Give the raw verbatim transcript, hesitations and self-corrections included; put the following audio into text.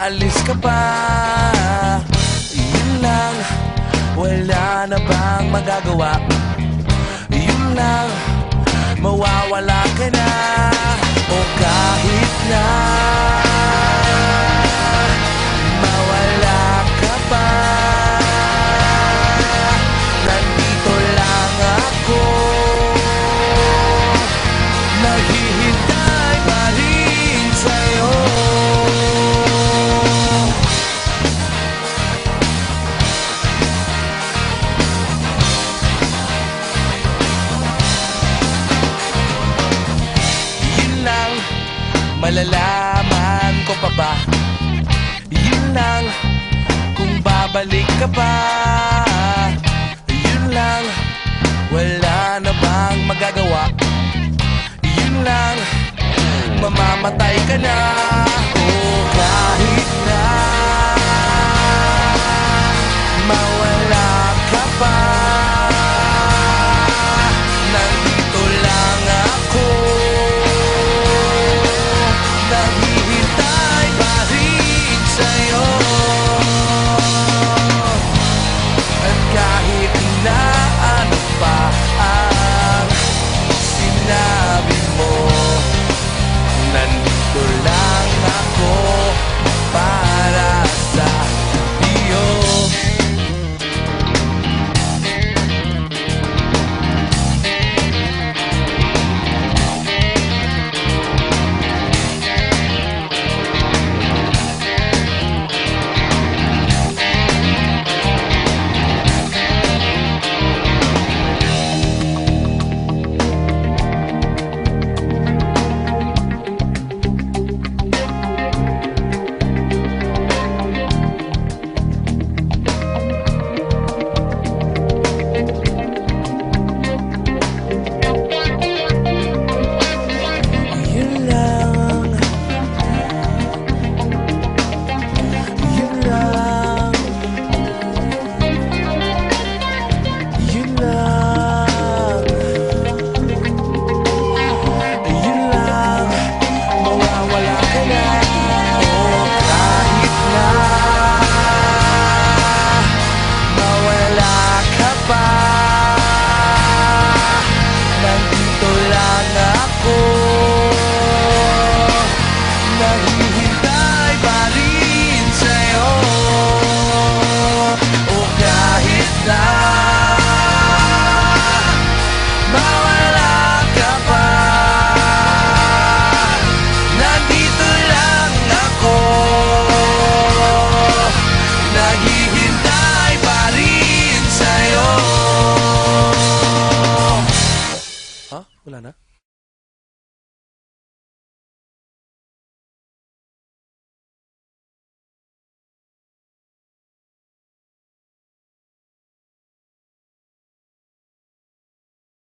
aalis ka pa. Yun lang, wala na bang magagawa? Yun lang, mawawala ka na. O kahit na mawala ka pa, nandito lang ako, naghihintay pa rin sa'yo. Malalaman ko pa ba? Yun lang, kung babalik ka pa. Yun lang, wala na bang magagawa? Yun lang, mamamatay ka na. O kahit na mawala ka pa, nandito lang ako, naghihintay pa rin sa'yo. At kahit na ano pa ang sinabi mo, nandito lang ako para sa iyo. Naghihintay pa rin sa'yo. O kahit na mawala ka pa, nandito lang ako, naghihintay pa rin sa'yo. Ha? Wala na?